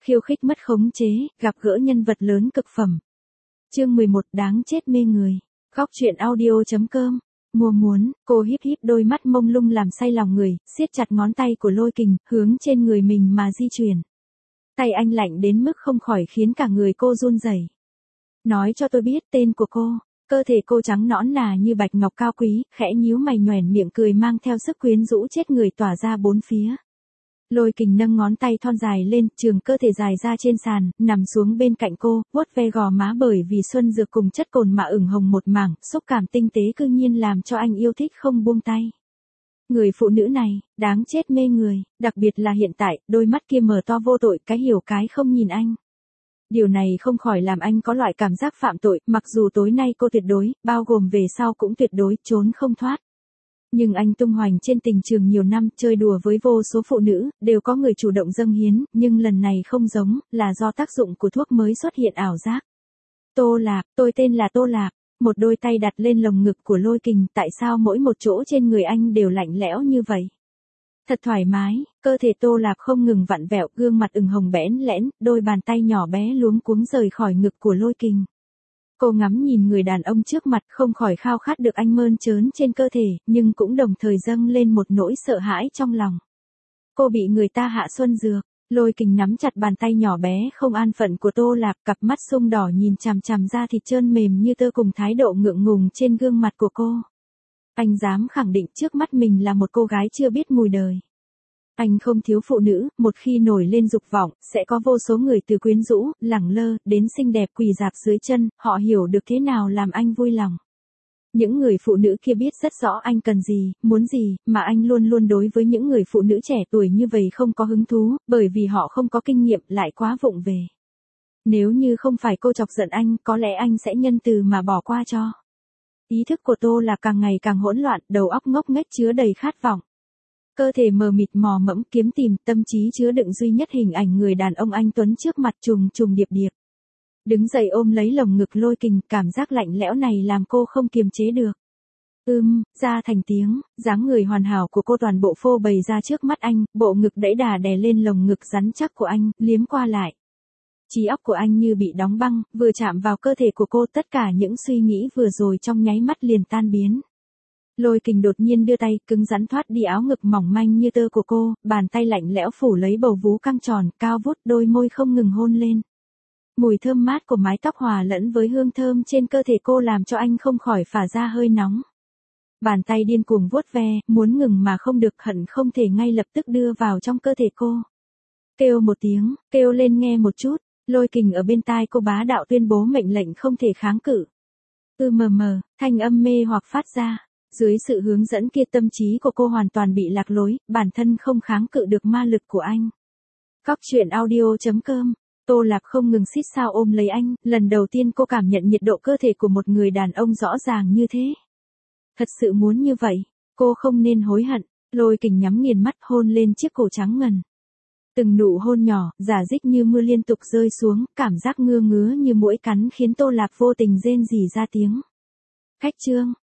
Khiêu khích mất khống chế, gặp gỡ nhân vật lớn cực phẩm. Chương 11 đáng chết mê người. Góc truyện audio.com. Mùa muốn, cô híp híp đôi mắt mông lung làm say lòng người, siết chặt ngón tay của Lôi Kình, hướng trên người mình mà di chuyển. Tay anh lạnh đến mức không khỏi khiến cả người cô run rẩy. Nói cho tôi biết tên của cô. Cơ thể cô trắng nõn nà như bạch ngọc cao quý, khẽ nhíu mày nhoẻn miệng cười mang theo sức quyến rũ chết người tỏa ra bốn phía. Lôi Kình nâng ngón tay thon dài lên, trường cơ thể dài ra trên sàn, nằm xuống bên cạnh cô, vuốt ve gò má bởi vì xuân dược cùng chất cồn mà ửng hồng một mảng, xúc cảm tinh tế cư nhiên làm cho anh yêu thích không buông tay. Người phụ nữ này, đáng chết mê người, đặc biệt là hiện tại, đôi mắt kia mở to vô tội, cái hiểu cái không nhìn anh. Điều này không khỏi làm anh có loại cảm giác phạm tội, mặc dù tối nay cô tuyệt đối, bao gồm về sau cũng tuyệt đối, trốn không thoát. Nhưng anh tung hoành trên tình trường nhiều năm, chơi đùa với vô số phụ nữ, đều có người chủ động dâng hiến, nhưng lần này không giống, là do tác dụng của thuốc mới xuất hiện ảo giác. Tô Lạp, tôi tên là Tô Lạp. Một đôi tay đặt lên lồng ngực của Lôi Kình, tại sao mỗi một chỗ trên người anh đều lạnh lẽo như vậy? Thật thoải mái, cơ thể Tô Lạp không ngừng vặn vẹo, gương mặt ửng hồng bẽn lẽn, đôi bàn tay nhỏ bé luống cuống rời khỏi ngực của Lôi Kình. Cô ngắm nhìn người đàn ông trước mặt không khỏi khao khát được anh mơn trớn trên cơ thể, nhưng cũng đồng thời dâng lên một nỗi sợ hãi trong lòng. Cô bị người ta hạ xuân dược. Lôi Kình nắm chặt bàn tay nhỏ bé không an phận của Tô Lạp, cặp mắt sung đỏ nhìn chằm chằm da thịt trơn mềm như tơ cùng thái độ ngượng ngùng trên gương mặt của cô. Anh dám khẳng định trước mắt mình là một cô gái chưa biết mùi đời. Anh không thiếu phụ nữ, một khi nổi lên dục vọng, sẽ có vô số người từ quyến rũ, lẳng lơ, đến xinh đẹp quỳ rạp dưới chân, họ hiểu được thế nào làm anh vui lòng. Những người phụ nữ kia biết rất rõ anh cần gì, muốn gì, mà anh luôn luôn đối với những người phụ nữ trẻ tuổi như vậy không có hứng thú, bởi vì họ không có kinh nghiệm, lại quá vụng về. Nếu như không phải cô chọc giận anh, có lẽ anh sẽ nhân từ mà bỏ qua cho. Ý thức của Tô là càng ngày càng hỗn loạn, đầu óc ngốc nghếch chứa đầy khát vọng. Cơ thể mờ mịt mò mẫm kiếm tìm, tâm trí chứa đựng duy nhất hình ảnh người đàn ông anh tuấn trước mặt trùng trùng điệp điệp. Đứng dậy ôm lấy lồng ngực Lôi Kình, cảm giác lạnh lẽo này làm cô không kiềm chế được. Ra thành tiếng, dáng người hoàn hảo của cô toàn bộ phô bày ra trước mắt anh, bộ ngực đẫy đà đè lên lồng ngực rắn chắc của anh, liếm qua lại. Trí óc của anh như bị đóng băng, vừa chạm vào cơ thể của cô tất cả những suy nghĩ vừa rồi trong nháy mắt liền tan biến. Lôi Kình đột nhiên đưa tay, cứng rắn thoát đi áo ngực mỏng manh như tơ của cô, bàn tay lạnh lẽo phủ lấy bầu vú căng tròn, cao vút, đôi môi không ngừng hôn lên. Mùi thơm mát của mái tóc hòa lẫn với hương thơm trên cơ thể cô làm cho anh không khỏi phả ra hơi nóng. Bàn tay điên cuồng vuốt ve, muốn ngừng mà không được, hận không thể ngay lập tức đưa vào trong cơ thể cô. Kêu một tiếng, kêu lên nghe một chút, Lôi Kình ở bên tai cô bá đạo tuyên bố mệnh lệnh không thể kháng cự. Thanh âm mê hoặc phát ra. Dưới sự hướng dẫn kia tâm trí của cô hoàn toàn bị lạc lối, bản thân không kháng cự được ma lực của anh. Góc truyện audio.com. Tô Lạp không ngừng xít sao ôm lấy anh, lần đầu tiên cô cảm nhận nhiệt độ cơ thể của một người đàn ông rõ ràng như thế. Thật sự muốn như vậy, cô không nên hối hận. Lôi Kình nhắm nghiền mắt hôn lên chiếc cổ trắng ngần. Từng nụ hôn nhỏ, rả rích như mưa liên tục rơi xuống, cảm giác ngứa ngứa như muỗi cắn khiến Tô Lạp vô tình rên rỉ ra tiếng. Khách trương,